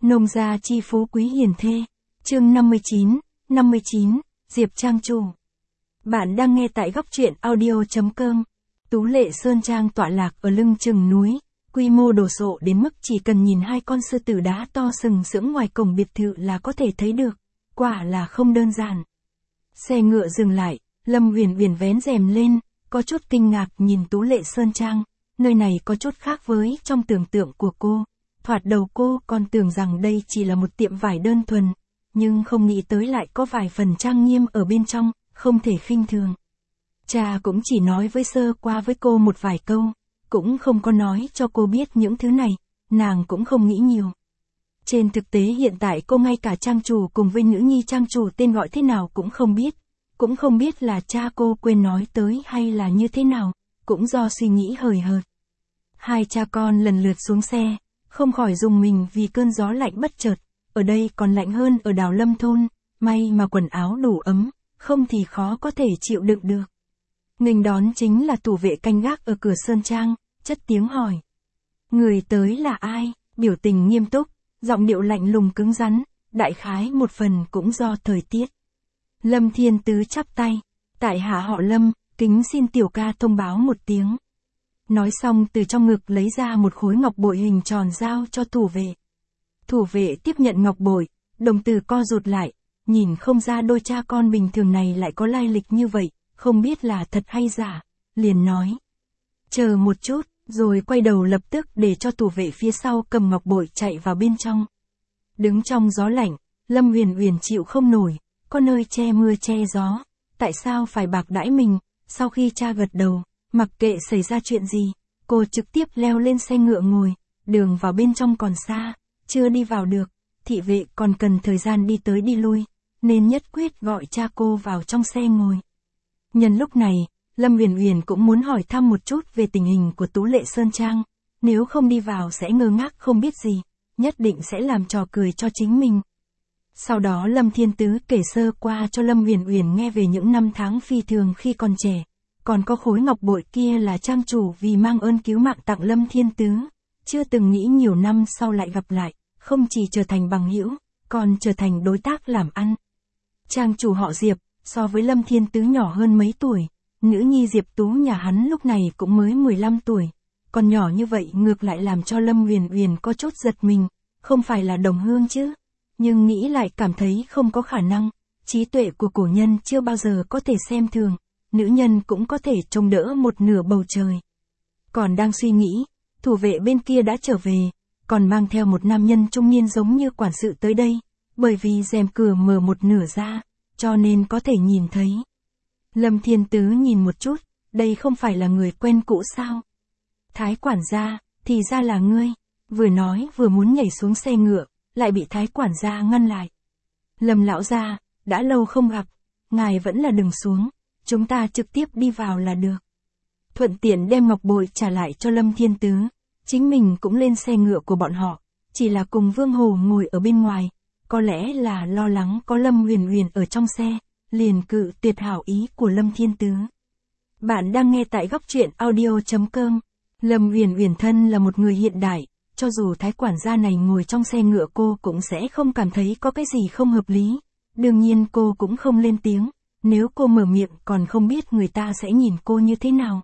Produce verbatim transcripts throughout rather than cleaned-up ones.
Nông gia chi phú quý hiền thê. Chương năm mươi chín, năm mươi chín, Diệp Trang chủ. Bạn đang nghe tại góc truyện audio chấm com. Tú Lệ Sơn Trang tọa lạc ở lưng chừng núi, quy mô đồ sộ đến mức chỉ cần nhìn hai con sư tử đá to sừng sững ngoài cổng biệt thự là có thể thấy được, quả là không đơn giản. Xe ngựa dừng lại, Lâm Huyền Huyền vén rèm lên, có chút kinh ngạc nhìn Tú Lệ Sơn Trang, nơi này có chút khác với trong tưởng tượng của cô. Thoạt đầu cô còn tưởng rằng đây chỉ là một tiệm vải đơn thuần, nhưng không nghĩ tới lại có vài phần trang nghiêm ở bên trong, không thể khinh thường. Cha cũng chỉ nói với sơ qua với cô một vài câu, cũng không có nói cho cô biết những thứ này, nàng cũng không nghĩ nhiều. Trên thực tế hiện tại cô ngay cả trang chủ cùng với nữ nhi trang chủ tên gọi thế nào cũng không biết, cũng không biết là cha cô quên nói tới hay là như thế nào, cũng do suy nghĩ hời hợt. Hai cha con lần lượt xuống xe, không khỏi rùng mình vì cơn gió lạnh bất chợt, ở đây còn lạnh hơn ở Đào Lâm thôn, may mà quần áo đủ ấm, không thì khó có thể chịu đựng được. Nghênh đón chính là thủ vệ canh gác ở cửa sơn trang, chất tiếng hỏi. Người tới là ai? Biểu tình nghiêm túc, giọng điệu lạnh lùng cứng rắn, đại khái một phần cũng do thời tiết. Lâm Thiên Tứ chắp tay, tại hạ họ Lâm, kính xin tiểu ca thông báo một tiếng. Nói xong từ trong ngực lấy ra một khối ngọc bội hình tròn giao cho thủ vệ. Thủ vệ tiếp nhận ngọc bội, đồng tử co rụt lại, nhìn không ra đôi cha con bình thường này lại có lai lịch như vậy, không biết là thật hay giả, liền nói. Chờ một chút, rồi quay đầu lập tức để cho thủ vệ phía sau cầm ngọc bội chạy vào bên trong. Đứng trong gió lạnh, Lâm Huyền Huyền chịu không nổi, có nơi che mưa che gió, tại sao phải bạc đãi mình? Sau khi cha gật đầu, mặc kệ xảy ra chuyện gì, cô trực tiếp leo lên xe ngựa ngồi, đường vào bên trong còn xa, chưa đi vào được, thị vệ còn cần thời gian đi tới đi lui, nên nhất quyết gọi cha cô vào trong xe ngồi. Nhân lúc này, Lâm Huyền Huyền cũng muốn hỏi thăm một chút về tình hình của Tú Lệ Sơn Trang, nếu không đi vào sẽ ngơ ngác không biết gì, nhất định sẽ làm trò cười cho chính mình. Sau đó Lâm Thiên Tứ kể sơ qua cho Lâm Huyền Huyền nghe về những năm tháng phi thường khi còn trẻ, còn có khối ngọc bội kia là trang chủ vì mang ơn cứu mạng tặng Lâm Thiên Tứ, chưa từng nghĩ nhiều năm sau lại gặp lại, không chỉ trở thành bằng hữu, còn trở thành đối tác làm ăn. Trang chủ họ Diệp, so với Lâm Thiên Tứ nhỏ hơn mấy tuổi, nữ nhi Diệp Tú nhà hắn lúc này cũng mới mười lăm tuổi, còn nhỏ như vậy ngược lại làm cho Lâm Huyền Huyền có chút giật mình, không phải là đồng hương chứ, nhưng nghĩ lại cảm thấy không có khả năng, trí tuệ của cổ nhân chưa bao giờ có thể xem thường, nữ nhân cũng có thể trông đỡ một nửa bầu trời. Còn đang suy nghĩ, thủ vệ bên kia đã trở về, còn mang theo một nam nhân trung niên giống như quản sự tới đây, bởi vì rèm cửa mở một nửa ra, cho nên có thể nhìn thấy. Lâm Thiên Tứ nhìn một chút, đây không phải là người quen cũ sao? Thái quản gia, thì ra là ngươi, vừa nói vừa muốn nhảy xuống xe ngựa, lại bị thái quản gia ngăn lại. Lâm lão gia, đã lâu không gặp, ngài vẫn là đừng xuống, chúng ta trực tiếp đi vào là được. Thuận tiện đem ngọc bội trả lại cho Lâm Thiên Tứ, chính mình cũng lên xe ngựa của bọn họ, chỉ là cùng Vương Hồ ngồi ở bên ngoài, có lẽ là lo lắng có Lâm Huyền Huyền ở trong xe, liền cự tuyệt hảo ý của Lâm Thiên Tứ. Bạn đang nghe tại góc truyện audio chấm com. Lâm Huyền Huyền thân là một người hiện đại, cho dù thái quản gia này ngồi trong xe ngựa cô cũng sẽ không cảm thấy có cái gì không hợp lý. Đương nhiên cô cũng không lên tiếng, nếu cô mở miệng còn không biết người ta sẽ nhìn cô như thế nào.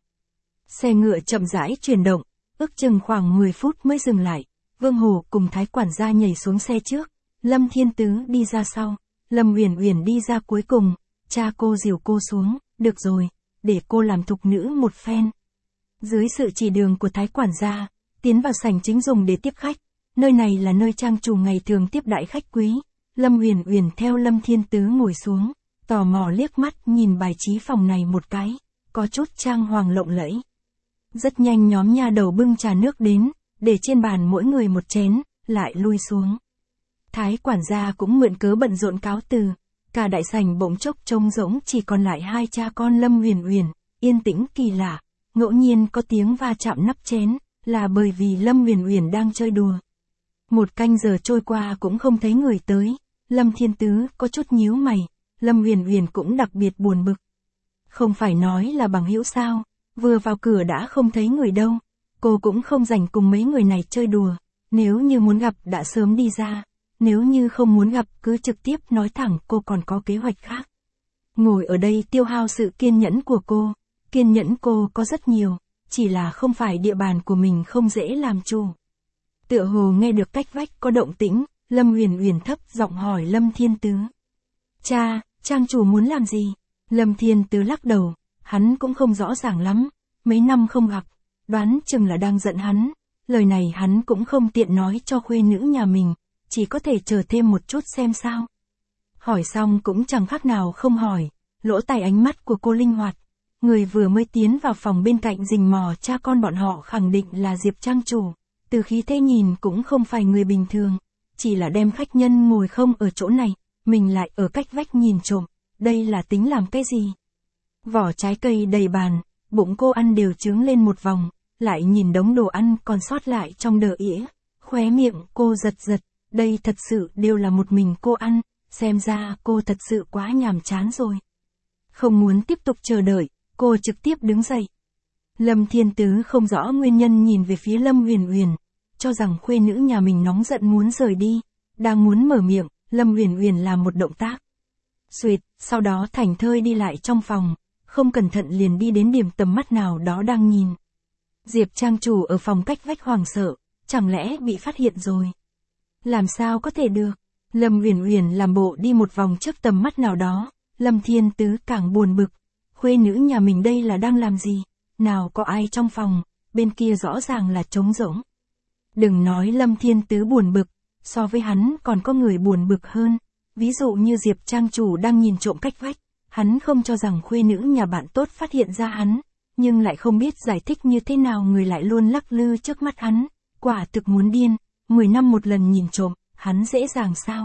Xe ngựa chậm rãi chuyển động, ước chừng khoảng mười phút mới dừng lại, Vương Hồ cùng thái quản gia nhảy xuống xe trước, Lâm Thiên Tứ đi ra sau, Lâm Huyền Huyền đi ra cuối cùng, cha cô dìu cô xuống, được rồi, để cô làm thục nữ một phen. Dưới sự chỉ đường của thái quản gia, tiến vào sảnh chính dùng để tiếp khách, nơi này là nơi trang chủ ngày thường tiếp đãi khách quý. Lâm Huyền Huyền theo Lâm Thiên Tứ ngồi xuống, tò mò liếc mắt nhìn bài trí phòng này một cái, có chút trang hoàng lộng lẫy. Rất nhanh nhóm nha đầu bưng trà nước đến, để trên bàn mỗi người một chén, lại lui xuống. Thái quản gia cũng mượn cớ bận rộn cáo từ, cả đại sảnh bỗng chốc trông rỗng chỉ còn lại hai cha con Lâm Huyền Huyền, yên tĩnh kỳ lạ, ngẫu nhiên có tiếng va chạm nắp chén, là bởi vì Lâm Huyền Huyền đang chơi đùa. Một canh giờ trôi qua cũng không thấy người tới, Lâm Thiên Tứ có chút nhíu mày, Lâm Huyền Huyền cũng đặc biệt buồn bực. Không phải nói là bằng hữu sao, vừa vào cửa đã không thấy người đâu, cô cũng không rảnh cùng mấy người này chơi đùa, nếu như muốn gặp đã sớm đi ra, nếu như không muốn gặp cứ trực tiếp nói thẳng, cô còn có kế hoạch khác. Ngồi ở đây tiêu hao sự kiên nhẫn của cô, kiên nhẫn cô có rất nhiều, chỉ là không phải địa bàn của mình không dễ làm chủ. Tựa hồ nghe được cách vách có động tĩnh, Lâm Huyền Huyền thấp giọng hỏi Lâm Thiên Tứ. Cha, trang chủ muốn làm gì? Lâm Thiên Tứ lắc đầu, hắn cũng không rõ ràng lắm, mấy năm không gặp, đoán chừng là đang giận hắn, lời này hắn cũng không tiện nói cho khuê nữ nhà mình, chỉ có thể chờ thêm một chút xem sao. Hỏi xong cũng chẳng khác nào không hỏi, lỗ tai ánh mắt của cô linh hoạt. Người vừa mới tiến vào phòng bên cạnh rình mò cha con bọn họ khẳng định là Diệp trang chủ, từ khí thế nhìn cũng không phải người bình thường, chỉ là đem khách nhân ngồi không ở chỗ này, mình lại ở cách vách nhìn trộm, đây là tính làm cái gì? Vỏ trái cây đầy bàn, bụng cô ăn đều trướng lên một vòng, lại nhìn đống đồ ăn còn sót lại trong đờ ỉa, khóe miệng cô giật giật, đây thật sự đều là một mình cô ăn, xem ra cô thật sự quá nhàm chán rồi. Không muốn tiếp tục chờ đợi, cô trực tiếp đứng dậy. Lâm Thiên Tứ không rõ nguyên nhân nhìn về phía Lâm Huyền Huyền, cho rằng khuê nữ nhà mình nóng giận muốn rời đi, đang muốn mở miệng, Lâm Huyền Huyền làm một động tác. Xuyệt, sau đó thảnh thơi đi lại trong phòng, không cẩn thận liền đi đến điểm tầm mắt nào đó đang nhìn. Diệp trang chủ ở phòng cách vách hoảng sợ, chẳng lẽ bị phát hiện rồi? Làm sao có thể được? Lâm Huyền Huyền làm bộ đi một vòng trước tầm mắt nào đó, Lâm Thiên Tứ càng buồn bực. Khuê nữ nhà mình đây là đang làm gì? Nào có ai trong phòng, bên kia rõ ràng là trống rỗng. Đừng nói Lâm Thiên Tứ buồn bực, so với hắn còn có người buồn bực hơn. Ví dụ như Diệp trang chủ đang nhìn trộm cách vách, hắn không cho rằng khuê nữ nhà bạn tốt phát hiện ra hắn, nhưng lại không biết giải thích như thế nào người lại luôn lắc lư trước mắt hắn, quả thực muốn điên, mười năm một lần nhìn trộm, hắn dễ dàng sao?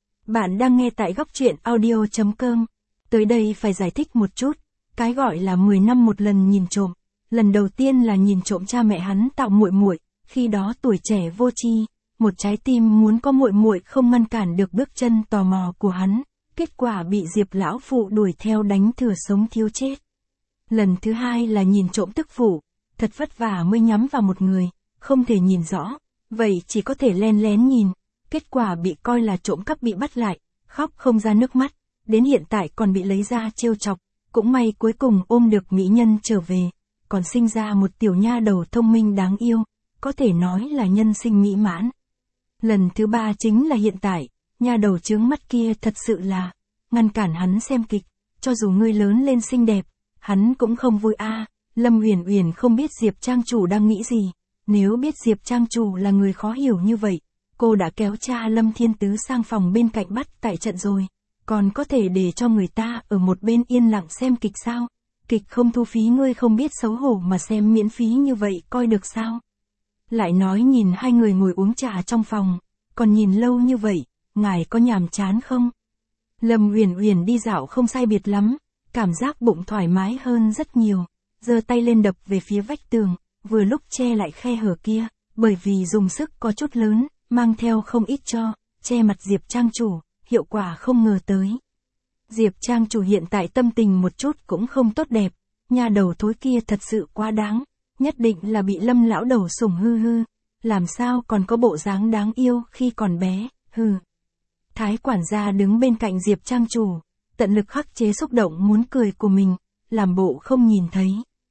Bạn đang nghe tại góc truyện audio chấm com. Tới đây phải giải thích một chút, cái gọi là mười năm một lần nhìn trộm, lần đầu tiên là nhìn trộm cha mẹ hắn tạo muội muội, khi đó tuổi trẻ vô tri, một trái tim muốn có muội muội không ngăn cản được bước chân tò mò của hắn, kết quả bị Diệp lão phụ đuổi theo đánh thừa sống thiếu chết. Lần thứ hai là nhìn trộm tức phụ, thật vất vả mới nhắm vào một người, không thể nhìn rõ, vậy chỉ có thể len lén nhìn, kết quả bị coi là trộm cắp bị bắt lại, khóc không ra nước mắt, đến hiện tại còn bị lấy ra trêu chọc, cũng may cuối cùng ôm được mỹ nhân trở về, còn sinh ra một tiểu nha đầu thông minh đáng yêu, có thể nói là nhân sinh mỹ mãn. Lần thứ ba chính là hiện tại, nha đầu chướng mắt kia thật sự là, ngăn cản hắn xem kịch, cho dù ngươi lớn lên xinh đẹp, hắn cũng không vui a. Lâm Huyền Huyền không biết Diệp trang chủ đang nghĩ gì, nếu biết Diệp trang chủ là người khó hiểu như vậy, cô đã kéo cha Lâm Thiên Tứ sang phòng bên cạnh bắt tại trận rồi, còn có thể để cho người ta ở một bên yên lặng xem kịch sao? Kịch không thu phí ngươi không biết xấu hổ mà xem miễn phí như vậy coi được sao? Lại nói nhìn hai người ngồi uống trà trong phòng, còn nhìn lâu như vậy, ngài có nhàm chán không? Lâm Huyền Huyền đi dạo không sai biệt lắm, cảm giác bụng thoải mái hơn rất nhiều, giơ tay lên đập về phía vách tường, vừa lúc che lại khe hở kia, bởi vì dùng sức có chút lớn, mang theo không ít cho, che mặt Diệp trang chủ, hiệu quả không ngờ tới. Diệp trang chủ hiện tại tâm tình một chút cũng không tốt đẹp, nha đầu thối kia thật sự quá đáng, nhất định là bị Lâm lão đầu sủng hư hư, làm sao còn có bộ dáng đáng yêu khi còn bé, hừ. Thái quản gia đứng bên cạnh Diệp trang chủ, tận lực khắc chế xúc động muốn cười của mình, làm bộ không nhìn thấy.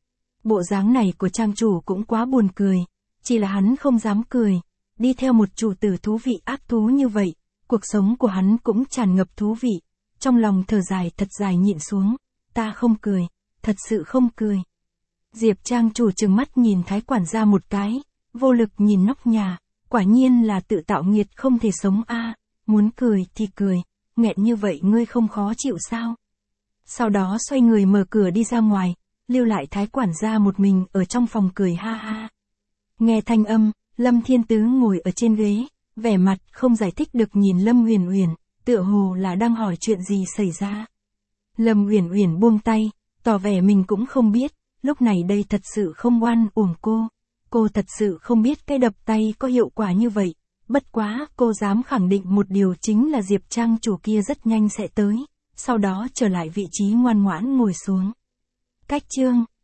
Bộ dáng này của trang chủ cũng quá buồn cười, chỉ là hắn không dám cười, đi theo một chủ tử thú vị ác thú như vậy, cuộc sống của hắn cũng tràn ngập thú vị, trong lòng thở dài thật dài nhịn xuống, ta không cười, thật sự không cười. Diệp trang chủ trừng mắt nhìn thái quản gia một cái, vô lực nhìn nóc nhà, quả nhiên là tự tạo nghiệt không thể sống a, muốn cười thì cười, nghẹn như vậy ngươi không khó chịu sao? Sau đó xoay người mở cửa đi ra ngoài, lưu lại thái quản gia một mình ở trong phòng cười ha ha. Nghe thanh âm, Lâm Thiên Tứ ngồi ở trên ghế, vẻ mặt không giải thích được nhìn Lâm Huyền Huyền, tựa hồ là đang hỏi chuyện gì xảy ra. Lâm Huyền Huyền buông tay, tỏ vẻ mình cũng không biết, lúc này đây thật sự không oan uổng cô. Cô thật sự không biết cái đập tay có hiệu quả như vậy, bất quá cô dám khẳng định một điều chính là Diệp trang chủ kia rất nhanh sẽ tới, sau đó trở lại vị trí ngoan ngoãn ngồi xuống. Cách chương